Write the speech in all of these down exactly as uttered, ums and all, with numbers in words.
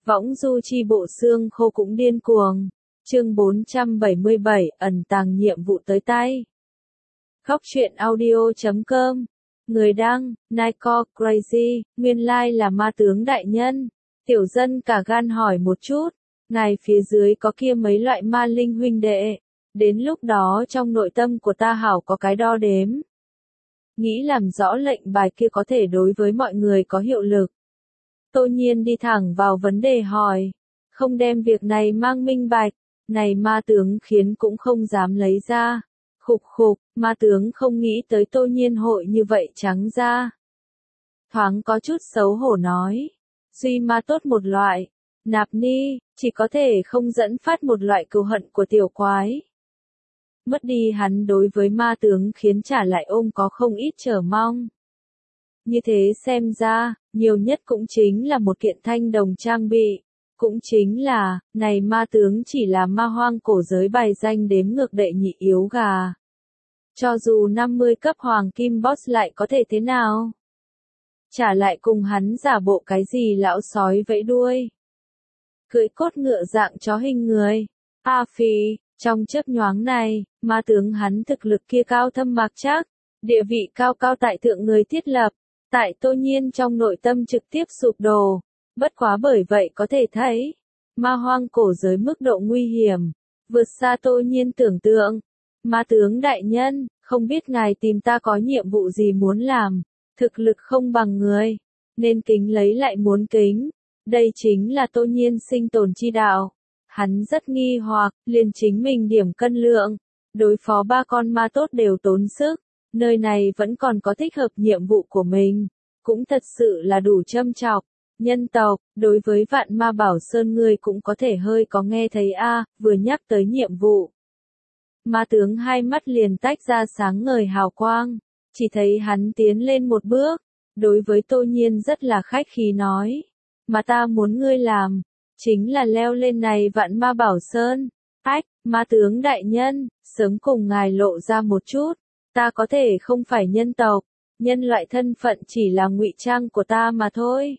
Võng du chi bộ xương khô cũng điên cuồng. Chương bốn trăm bảy mươi bảy, ẩn tàng nhiệm vụ tới tay. Khóc chuyện audio chấm com. Người đăng, Nico Crazy, nguyên lai là ma tướng đại nhân. Tiểu dân cả gan hỏi một chút, ngài phía dưới có kia mấy loại ma linh huynh đệ. Đến lúc đó trong nội tâm của ta hảo có cái đo đếm. Nghĩ làm rõ lệnh bài kia có thể đối với mọi người có hiệu lực. Tô Nhiên đi thẳng vào vấn đề hỏi, không đem việc này mang minh bạch, này ma tướng khiến cũng không dám lấy ra. Khục khục, ma tướng không nghĩ tới Tô Nhiên hội như vậy trắng ra. Thoáng có chút xấu hổ nói, duy ma tốt một loại, nạp ni, chỉ có thể không dẫn phát một loại cừu hận của tiểu quái. Mất đi hắn đối với ma tướng khiến trả lại ôm có không ít chờ mong. Như thế xem ra, nhiều nhất cũng chính là một kiện thanh đồng trang bị. Cũng chính là, này ma tướng chỉ là ma hoang cổ giới bài danh đếm ngược đệ nhị yếu gà. Cho dù năm mươi cấp hoàng kim boss lại có thể thế nào? Trả lại cùng hắn giả bộ cái gì lão sói vẫy đuôi. Cưỡi cốt ngựa dạng chó hình người. A phi, trong chớp nhoáng này, ma tướng hắn thực lực kia cao thâm mạc chắc, địa vị cao cao tại thượng người thiết lập. Tại Tô Nhiên trong nội tâm trực tiếp sụp đổ, bất quá bởi vậy có thể thấy, ma hoang cổ giới mức độ nguy hiểm, vượt xa Tô Nhiên tưởng tượng. Ma tướng đại nhân, không biết ngài tìm ta có nhiệm vụ gì muốn làm, thực lực không bằng người, nên kính lấy lại muốn kính, đây chính là Tô Nhiên sinh tồn chi đạo. Hắn rất nghi hoặc, liền chính mình điểm cân lượng, đối phó ba con ma tốt đều tốn sức. Nơi này vẫn còn có thích hợp nhiệm vụ của mình, cũng thật sự là đủ châm chọc. Nhân tộc, đối với vạn ma bảo sơn ngươi cũng có thể hơi có nghe thấy a, vừa nhắc tới nhiệm vụ. Ma tướng hai mắt liền tách ra sáng ngời hào quang, chỉ thấy hắn tiến lên một bước, đối với Tô Nhiên rất là khách khí nói, mà ta muốn ngươi làm, chính là leo lên này vạn ma bảo sơn. Ách, ma tướng đại nhân, sớm cùng ngài lộ ra một chút. Ta có thể không phải nhân tộc, nhân loại thân phận chỉ là ngụy trang của ta mà thôi.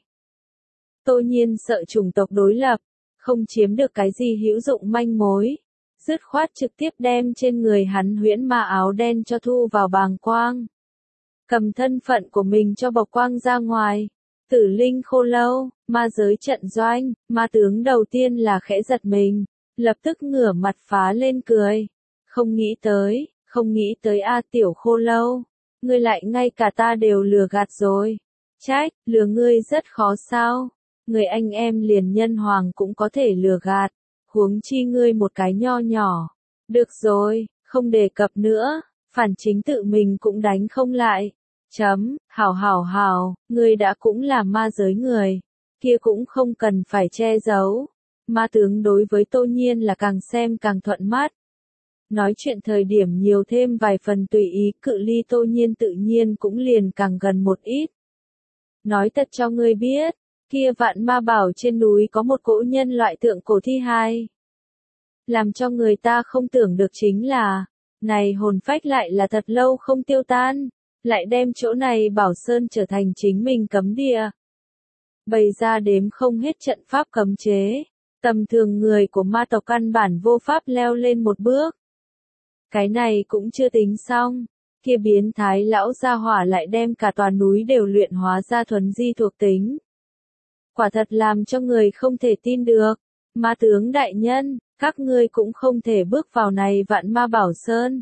Tô Nhiên sợ chủng tộc đối lập, không chiếm được cái gì hữu dụng manh mối, dứt khoát trực tiếp đem trên người hắn huyễn ma áo đen cho thu vào bàng quang. Cầm thân phận của mình cho bộc quang ra ngoài. Tử linh khô lâu, ma giới trận doanh, ma tướng đầu tiên là khẽ giật mình, lập tức ngửa mặt phá lên cười. Không nghĩ tới. Không nghĩ tới a tiểu khô lâu, ngươi lại ngay cả ta đều lừa gạt rồi. Trách, lừa ngươi rất khó sao? Người anh em liền nhân hoàng cũng có thể lừa gạt, huống chi ngươi một cái nho nhỏ. Được rồi, không đề cập nữa, phản chính tự mình cũng đánh không lại. Chấm, hảo hảo hảo, ngươi đã cũng là ma giới người, kia cũng không cần phải che giấu. Ma tướng đối với Tô Nhiên là càng xem càng thuận mắt. Nói chuyện thời điểm nhiều thêm vài phần tùy ý, cự ly Tô Nhiên tự nhiên cũng liền càng gần một ít. Nói thật cho ngươi biết, kia vạn ma bảo trên núi có một cỗ nhân loại tượng cổ thi hài. Làm cho người ta không tưởng được chính là, này hồn phách lại là thật lâu không tiêu tan, lại đem chỗ này bảo sơn trở thành chính mình cấm địa. Bày ra đếm không hết trận pháp cấm chế, tầm thường người của ma tộc căn bản vô pháp leo lên một bước. Cái này cũng chưa tính xong, kia biến thái lão gia hỏa lại đem cả tòa núi đều luyện hóa ra thuần di thuộc tính. Quả thật làm cho người không thể tin được, ma tướng đại nhân, các ngươi cũng không thể bước vào này vạn ma bảo sơn.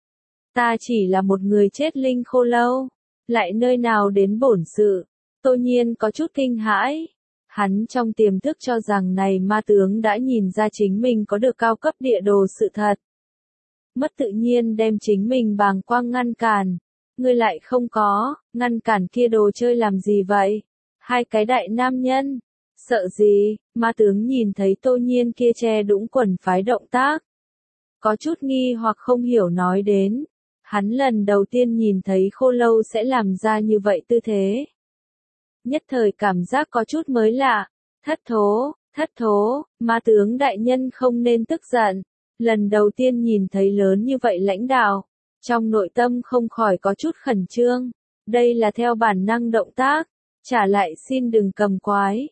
Ta chỉ là một người chết linh khô lâu, lại nơi nào đến bổn sự. Tô Nhiên có chút kinh hãi, hắn trong tiềm thức cho rằng này ma tướng đã nhìn ra chính mình có được cao cấp địa đồ sự thật. Mất tự nhiên đem chính mình bàng quang ngăn cản, ngươi lại không có, ngăn cản kia đồ chơi làm gì vậy? Hai cái đại nam nhân, sợ gì? Ma tướng nhìn thấy Tô Nhiên kia che đũng quần phái động tác, có chút nghi hoặc không hiểu nói đến, hắn lần đầu tiên nhìn thấy khô lâu sẽ làm ra như vậy tư thế. Nhất thời cảm giác có chút mới lạ, thất thố, thất thố, ma tướng đại nhân không nên tức giận. Lần đầu tiên nhìn thấy lớn như vậy lãnh đạo, trong nội tâm không khỏi có chút khẩn trương, đây là theo bản năng động tác, trả lại xin đừng cầm quái.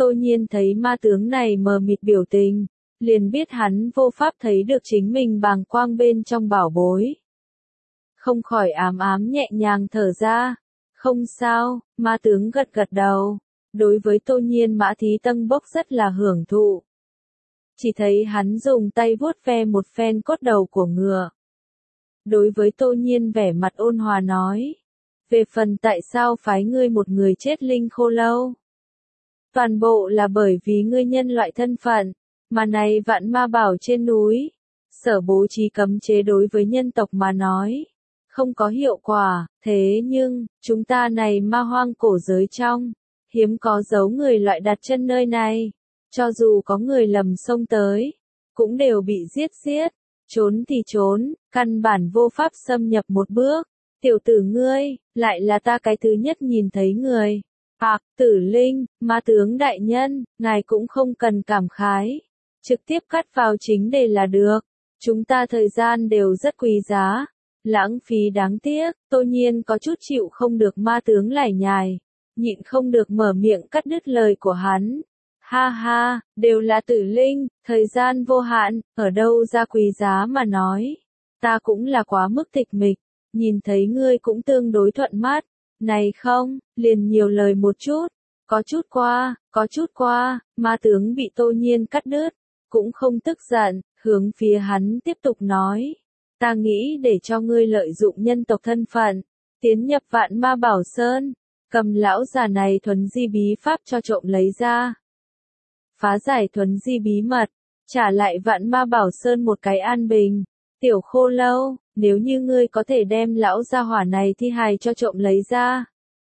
Tô Nhiên thấy ma tướng này mờ mịt biểu tình, liền biết hắn vô pháp thấy được chính mình bàng quang bên trong bảo bối. Không khỏi ám ám nhẹ nhàng thở ra. Không sao, ma tướng gật gật đầu. Đối với Tô Nhiên Mã Thí Tân Bốc rất là hưởng thụ. Chỉ thấy hắn dùng tay vuốt ve một phen cốt đầu của ngựa. Đối với Tô Nhiên vẻ mặt ôn hòa nói. Về phần tại sao phái ngươi một người chết linh khô lâu? Toàn bộ là bởi vì ngươi nhân loại thân phận, mà này vạn ma bảo trên núi. Sở bố trí cấm chế đối với nhân tộc mà nói. Không có hiệu quả, thế nhưng, chúng ta này ma hoang cổ giới trong, hiếm có dấu người loại đặt chân nơi này. Cho dù có người lầm xông tới, cũng đều bị giết giết, trốn thì trốn, căn bản vô pháp xâm nhập một bước. Tiểu tử ngươi, lại là ta cái thứ nhất nhìn thấy người. Hạc, Tử Linh, ma tướng đại nhân, ngài cũng không cần cảm khái. Trực tiếp cắt vào chính đề là được. Chúng ta thời gian đều rất quý giá. Lãng phí đáng tiếc, Tô Nhiên có chút chịu không được ma tướng lải nhải. Nhịn không được mở miệng cắt đứt lời của hắn. Ha ha, đều là Tử Linh, thời gian vô hạn, ở đâu ra quý giá mà nói. Ta cũng là quá mức tịch mịch, nhìn thấy ngươi cũng tương đối thuận mắt. Này không, liền nhiều lời một chút, có chút qua, có chút qua, ma tướng bị Tô Nhiên cắt đứt, cũng không tức giận, hướng phía hắn tiếp tục nói. Ta nghĩ để cho ngươi lợi dụng nhân tộc thân phận, tiến nhập vạn ma bảo sơn, cầm lão già này thuần di bí pháp cho trộm lấy ra. Phá giải thuần di bí mật, trả lại vạn ma bảo sơn một cái an bình. Tiểu khô lâu, nếu như ngươi có thể đem lão gia hỏa này thi hài cho trộm lấy ra.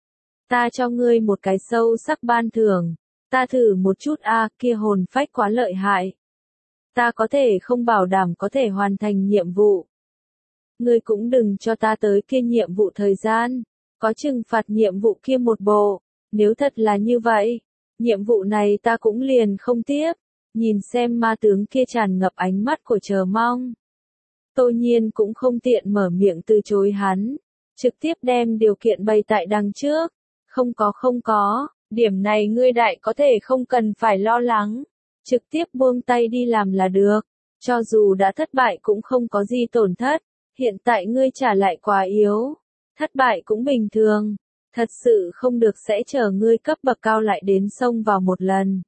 Ta cho ngươi một cái sâu sắc ban thưởng. Ta thử một chút a à, kia hồn phách quá lợi hại. Ta có thể không bảo đảm có thể hoàn thành nhiệm vụ. Ngươi cũng đừng cho ta tới kia nhiệm vụ thời gian. Có trừng phạt nhiệm vụ kia một bộ. Nếu thật là như vậy, nhiệm vụ này ta cũng liền không tiếp. Nhìn xem ma tướng kia tràn ngập ánh mắt của chờ mong. Tô Nhiên cũng không tiện mở miệng từ chối hắn, trực tiếp đem điều kiện bày tại đằng trước. Không có không có, điểm này ngươi đại có thể không cần phải lo lắng, trực tiếp buông tay đi làm là được. Cho dù đã thất bại cũng không có gì tổn thất, hiện tại ngươi trả lại quá yếu, thất bại cũng bình thường, thật sự không được sẽ chờ ngươi cấp bậc cao lại đến xông vào một lần.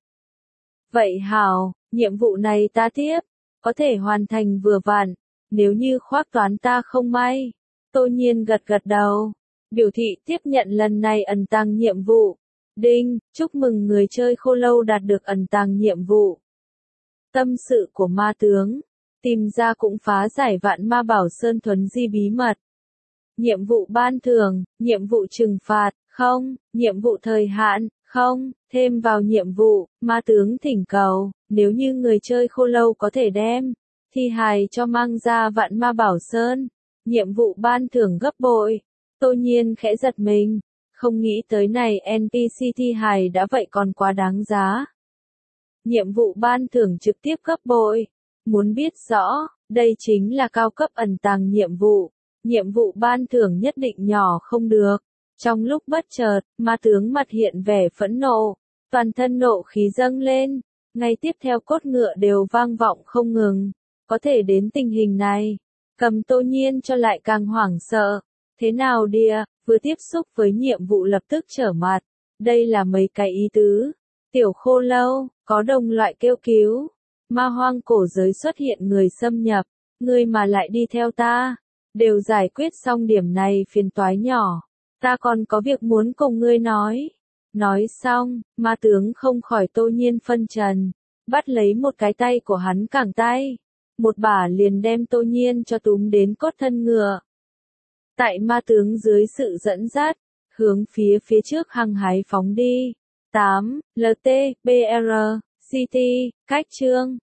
Vậy hảo, nhiệm vụ này ta tiếp, có thể hoàn thành vừa vặn. Nếu như khoác toán ta không may, Tô Nhiên gật gật đầu, biểu thị tiếp nhận lần này ẩn tàng nhiệm vụ. Đinh, chúc mừng người chơi khô lâu đạt được ẩn tàng nhiệm vụ. Tâm sự của ma tướng, tìm ra cũng phá giải vạn ma bảo sơn thuần di bí mật. Nhiệm vụ ban thưởng, nhiệm vụ trừng phạt, không, nhiệm vụ thời hạn, không, thêm vào nhiệm vụ, ma tướng thỉnh cầu, nếu như người chơi khô lâu có thể đem thi hài cho mang ra vạn ma bảo sơn, nhiệm vụ ban thưởng gấp bội. Tô Nhiên khẽ giật mình, không nghĩ tới này en pê xê thi hài đã vậy còn quá đáng giá. Nhiệm vụ ban thưởng trực tiếp gấp bội, muốn biết rõ, đây chính là cao cấp ẩn tàng nhiệm vụ, nhiệm vụ ban thưởng nhất định nhỏ không được. Trong lúc bất chợt, ma tướng mặt hiện vẻ phẫn nộ, toàn thân nộ khí dâng lên, ngay tiếp theo cốt ngựa đều vang vọng không ngừng. Có thể đến tình hình này, cầm Tô Nhiên cho lại càng hoảng sợ. Thế nào đìa, vừa tiếp xúc với nhiệm vụ lập tức trở mặt. Đây là mấy cái ý tứ. Tiểu khô lâu, có đồng loại kêu cứu. Ma hoang cổ giới xuất hiện người xâm nhập. Ngươi mà lại đi theo ta. Đều giải quyết xong điểm này phiền toái nhỏ. Ta còn có việc muốn cùng ngươi nói. Nói xong, ma tướng không khỏi Tô Nhiên phân trần. Bắt lấy một cái tay của hắn cẳng tay. Một bả liền đem Tô Nhiên cho túm đến cốt thân ngựa. Tại ma tướng dưới sự dẫn dắt, hướng phía phía trước hăng hái phóng đi. tám. lờ tê, bê rờ, xê tê, cách chương.